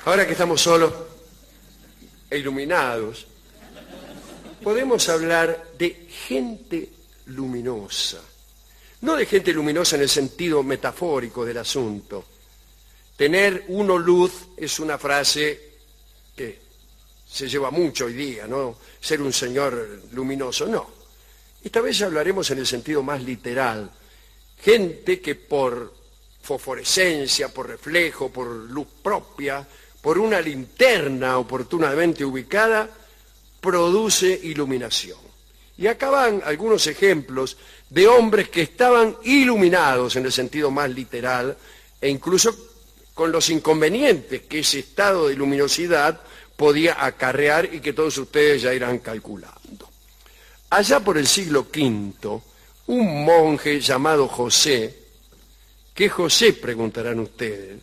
Ahora que estamos solos e iluminados, podemos hablar de gente luminosa. No de gente luminosa en el sentido metafórico del asunto. Tener uno luz es una frase que se lleva mucho hoy día, ¿no? Ser un señor luminoso, no. Esta vez hablaremos en el sentido más literal. Gente que por fosforescencia, por reflejo, por luz propia, por una linterna oportunamente ubicada, produce iluminación. Y acá van algunos ejemplos de hombres que estaban iluminados en el sentido más literal e incluso con los inconvenientes que ese estado de luminosidad podía acarrear y que todos ustedes ya irán calculando. Allá por el siglo V, un monje llamado José, ¿qué José?, preguntarán ustedes,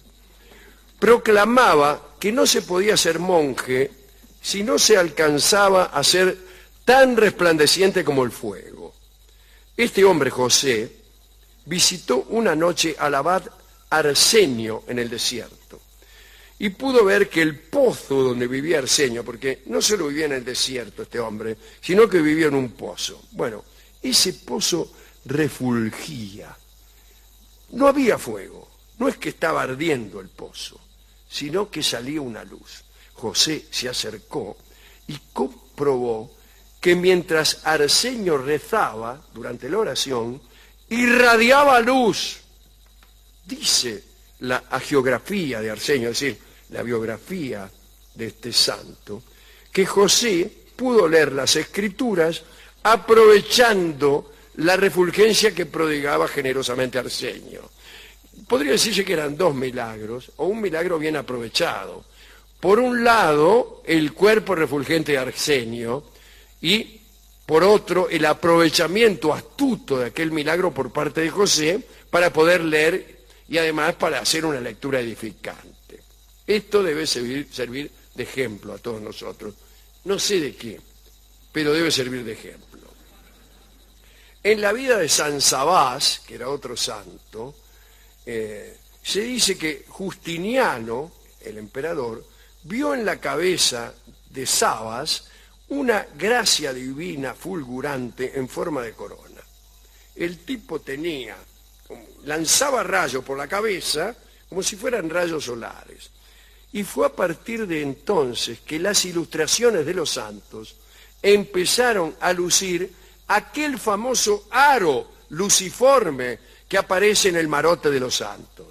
proclamaba que no se podía ser monje si no se alcanzaba a ser tan resplandeciente como el fuego. Este hombre, José, visitó una noche al abad Arsenio en el desierto y pudo ver que el pozo donde vivía Arsenio, porque no solo vivía en el desierto este hombre, sino que vivía en un pozo. Bueno, ese pozo refulgía. No había fuego, no es que estaba ardiendo el pozo, sino que salía una luz. José se acercó y comprobó que mientras Arsenio rezaba durante la oración, irradiaba luz. Dice la hagiografía de Arsenio, es decir, la biografía de este santo, que José pudo leer las Escrituras aprovechando la refulgencia que prodigaba generosamente Arsenio. Podría decirse que eran dos milagros, o un milagro bien aprovechado. Por un lado, el cuerpo refulgente de Arsenio, y por otro, el aprovechamiento astuto de aquel milagro por parte de José para poder leer y además para hacer una lectura edificante. Esto debe servir de ejemplo a todos nosotros. No sé de qué, pero debe servir de ejemplo. En la vida de San Sabás, que era otro santo, se dice que Justiniano, el emperador, vio en la cabeza de Sabas una gracia divina fulgurante en forma de corona. El tipo lanzaba rayos por la cabeza como si fueran rayos solares. Y fue a partir de entonces que las ilustraciones de los santos empezaron a lucir aquel famoso aro luciforme que aparece en el marote de los santos.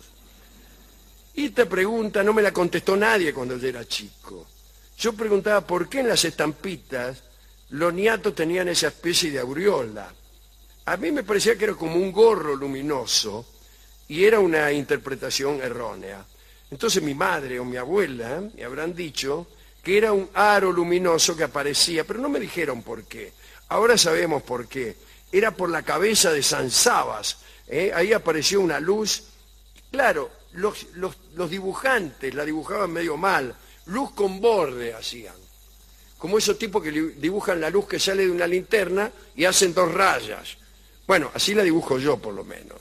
Y esta pregunta no me la contestó nadie cuando yo era chico. Yo preguntaba por qué en las estampitas los niatos tenían esa especie de aureola. A mí me parecía que era como un gorro luminoso y era una interpretación errónea. Entonces mi madre o mi abuela me habrán dicho que era un aro luminoso que aparecía, pero no me dijeron por qué. Ahora sabemos por qué. Era por la cabeza de San Sabas. Ahí apareció una luz. Claro, los dibujantes la dibujaban medio mal. Luz con borde hacían. Como esos tipos que dibujan la luz que sale de una linterna y hacen dos rayas. Bueno, así la dibujo yo por lo menos.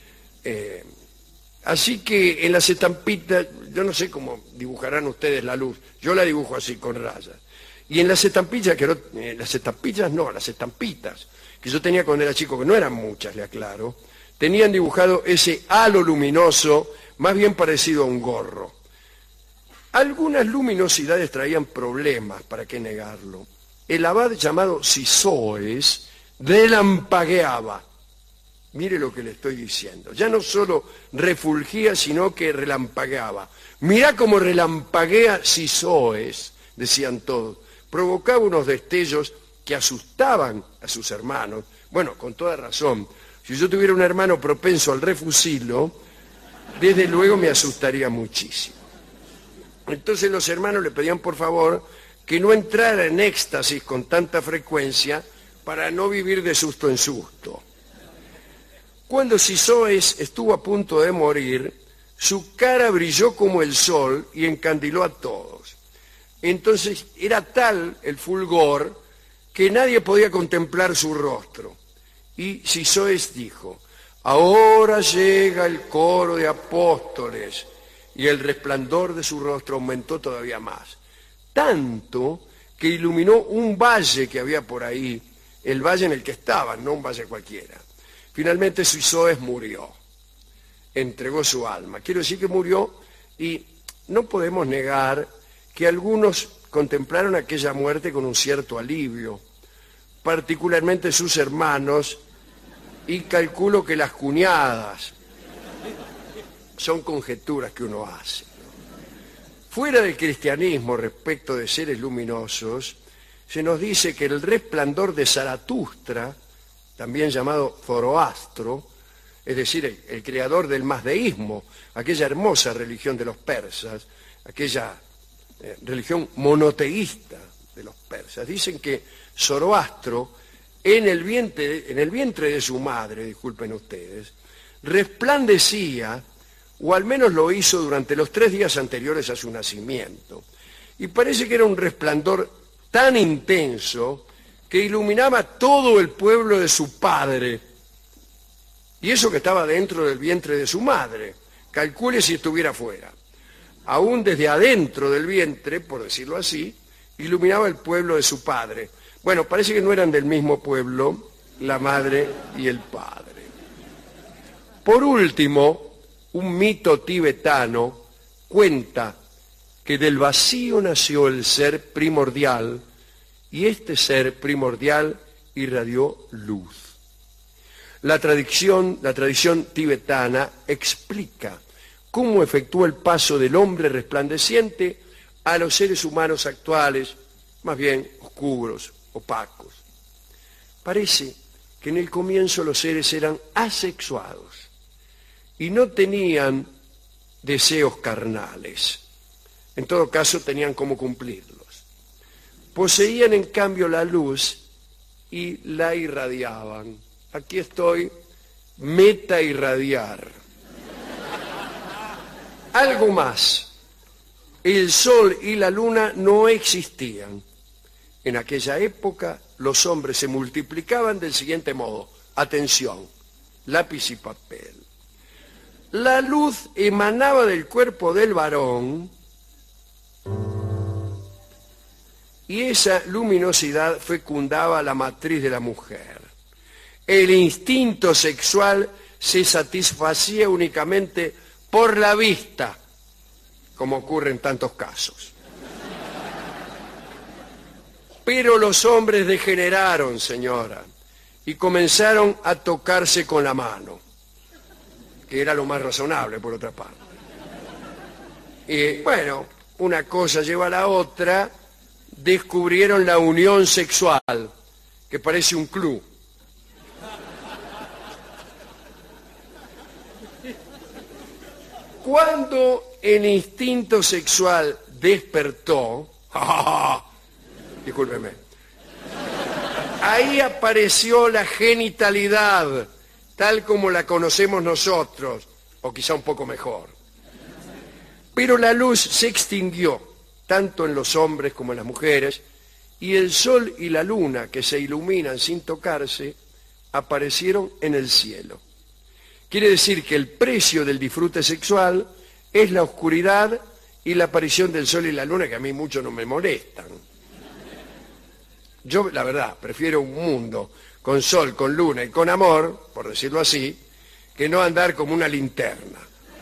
Así que en las estampitas, yo no sé cómo dibujarán ustedes la luz. Yo la dibujo así, con rayas. Y en las estampitas, las estampitas que yo tenía cuando era chico, que no eran muchas, le aclaro, tenían dibujado ese halo luminoso, más bien parecido a un gorro. Algunas luminosidades traían problemas, ¿para qué negarlo? El abad llamado Sisoes relampagueaba. Mire lo que le estoy diciendo. Ya no solo refulgía, sino que relampagueaba. Mirá cómo relampaguea Sisoes, decían todos. Provocaba unos destellos que asustaban a sus hermanos. Bueno, con toda razón. Si yo tuviera un hermano propenso al refusilo, desde luego me asustaría muchísimo. Entonces los hermanos le pedían por favor que no entrara en éxtasis con tanta frecuencia para no vivir de susto en susto. Cuando Sisoes estuvo a punto de morir, su cara brilló como el sol y encandiló a todos. Entonces era tal el fulgor que nadie podía contemplar su rostro. Y Sisoes dijo: ahora llega el coro de apóstoles y el resplandor de su rostro aumentó todavía más, tanto que iluminó un valle que había por ahí, el valle en el que estaban, no un valle cualquiera. Finalmente Suizoes murió, entregó su alma. Quiero decir que murió, y no podemos negar que algunos contemplaron aquella muerte con un cierto alivio, particularmente sus hermanos, y calculo que las cuñadas. Son conjeturas que uno hace. Fuera del cristianismo, respecto de seres luminosos, se nos dice que el resplandor de Zaratustra, también llamado Zoroastro, es decir, el creador del mazdeísmo, aquella hermosa religión de los persas, aquella religión monoteísta de los persas. Dicen que Zoroastro, en el vientre de su madre, disculpen ustedes, resplandecía, o al menos lo hizo durante los 3 días anteriores a su nacimiento. Y parece que era un resplandor tan intenso que iluminaba todo el pueblo de su padre. Y eso que estaba dentro del vientre de su madre. Calcule si estuviera fuera. Aún desde adentro del vientre, por decirlo así, iluminaba el pueblo de su padre. Bueno, parece que no eran del mismo pueblo la madre y el padre. Por último, un mito tibetano cuenta que del vacío nació el ser primordial, y este ser primordial irradió luz. La tradición tibetana explica cómo efectuó el paso del hombre resplandeciente a los seres humanos actuales, más bien oscuros, opacos. Parece que en el comienzo los seres eran asexuados y no tenían deseos carnales. En todo caso, tenían cómo cumplirlos. Poseían, en cambio, la luz y la irradiaban. Aquí estoy, meta irradiar. Algo más. El sol y la luna no existían. En aquella época, los hombres se multiplicaban del siguiente modo. Atención, lápiz y papel. La luz emanaba del cuerpo del varón y esa luminosidad fecundaba la matriz de la mujer. El instinto sexual se satisfacía únicamente por la vista, como ocurre en tantos casos. Pero los hombres degeneraron, señora, y comenzaron a tocarse con la mano, que era lo más razonable, por otra parte. Y bueno, una cosa lleva a la otra, descubrieron la unión sexual, que parece un club. Cuando el instinto sexual despertó, discúlpeme, ahí apareció la genitalidad, tal como la conocemos nosotros, o quizá un poco mejor. Pero la luz se extinguió, tanto en los hombres como en las mujeres, y el sol y la luna, que se iluminan sin tocarse, aparecieron en el cielo. Quiere decir que el precio del disfrute sexual es la oscuridad y la aparición del sol y la luna, que a mí mucho no me molestan. Yo, la verdad, prefiero un mundo con sol, con luna y con amor, por decirlo así, que no andar como una linterna.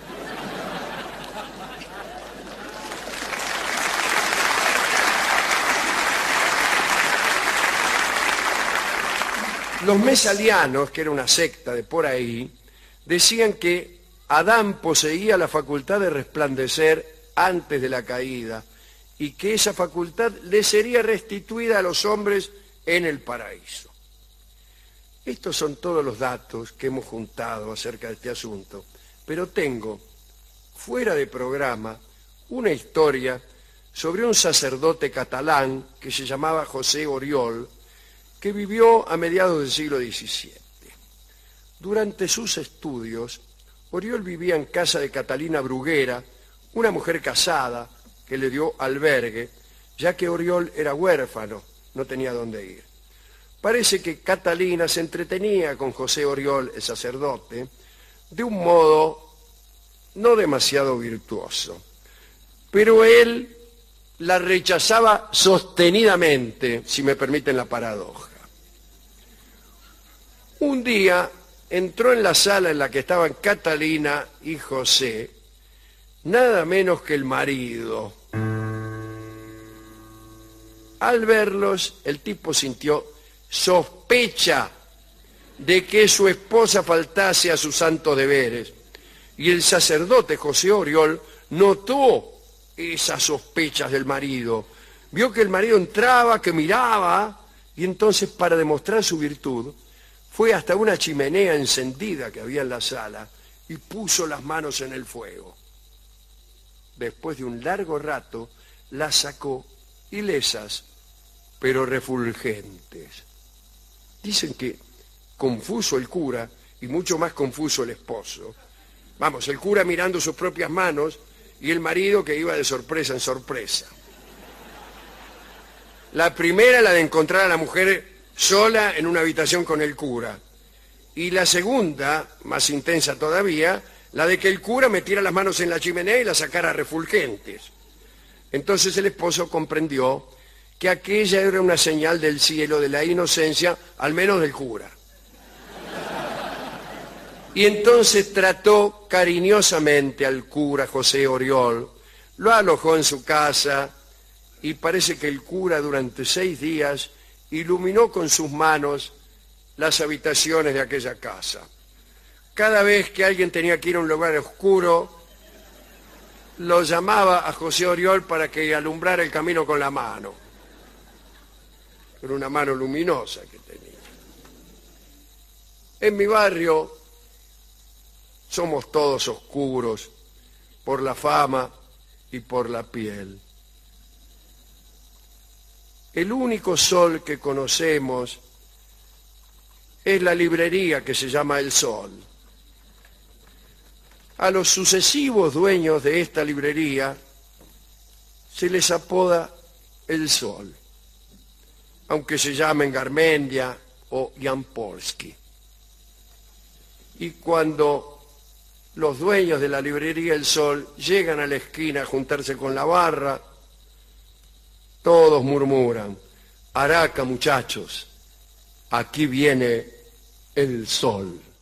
Los mesalianos, que era una secta de por ahí, decían que Adán poseía la facultad de resplandecer antes de la caída y que esa facultad le sería restituida a los hombres en el paraíso. Estos son todos los datos que hemos juntado acerca de este asunto, pero tengo, fuera de programa, una historia sobre un sacerdote catalán que se llamaba José Oriol, que vivió a mediados del siglo XVII. Durante sus estudios, Oriol vivía en casa de Catalina Bruguera, una mujer casada que le dio albergue, ya que Oriol era huérfano, no tenía dónde ir. Parece que Catalina se entretenía con José Oriol, el sacerdote, de un modo no demasiado virtuoso, pero él la rechazaba sostenidamente, si me permiten la paradoja. Un día entró en la sala en la que estaban Catalina y José, nada menos que el marido. Al verlos, el tipo sintió sospecha de que su esposa faltase a sus santos deberes, y el sacerdote José Oriol notó esas sospechas del marido. Vio que el marido entraba, que miraba, y entonces, para demostrar su virtud, fue hasta una chimenea encendida que había en la sala y puso las manos en el fuego. Después de un largo rato, las sacó ilesas, pero refulgentes. Dicen que confuso el cura y mucho más confuso el esposo. Vamos, el cura mirando sus propias manos y el marido que iba de sorpresa en sorpresa. La primera, la de encontrar a la mujer sola en una habitación con el cura. Y la segunda, más intensa todavía, la de que el cura metiera las manos en la chimenea y las sacara refulgentes. Entonces el esposo comprendió que aquella era una señal del cielo, de la inocencia, al menos del cura. Y entonces trató cariñosamente al cura José Oriol, lo alojó en su casa y parece que el cura durante 6 días iluminó con sus manos las habitaciones de aquella casa. Cada vez que alguien tenía que ir a un lugar oscuro, lo llamaba a José Oriol para que alumbrara el camino con la mano. Era una mano luminosa que tenía. En mi barrio somos todos oscuros por la fama y por la piel. El único sol que conocemos es la librería que se llama El Sol. A los sucesivos dueños de esta librería se les apoda El Sol, aunque se llamen Garmendia o Jan Polsky. Y cuando los dueños de la librería El Sol llegan a la esquina a juntarse con la barra, todos murmuran: Araca, muchachos, aquí viene el sol.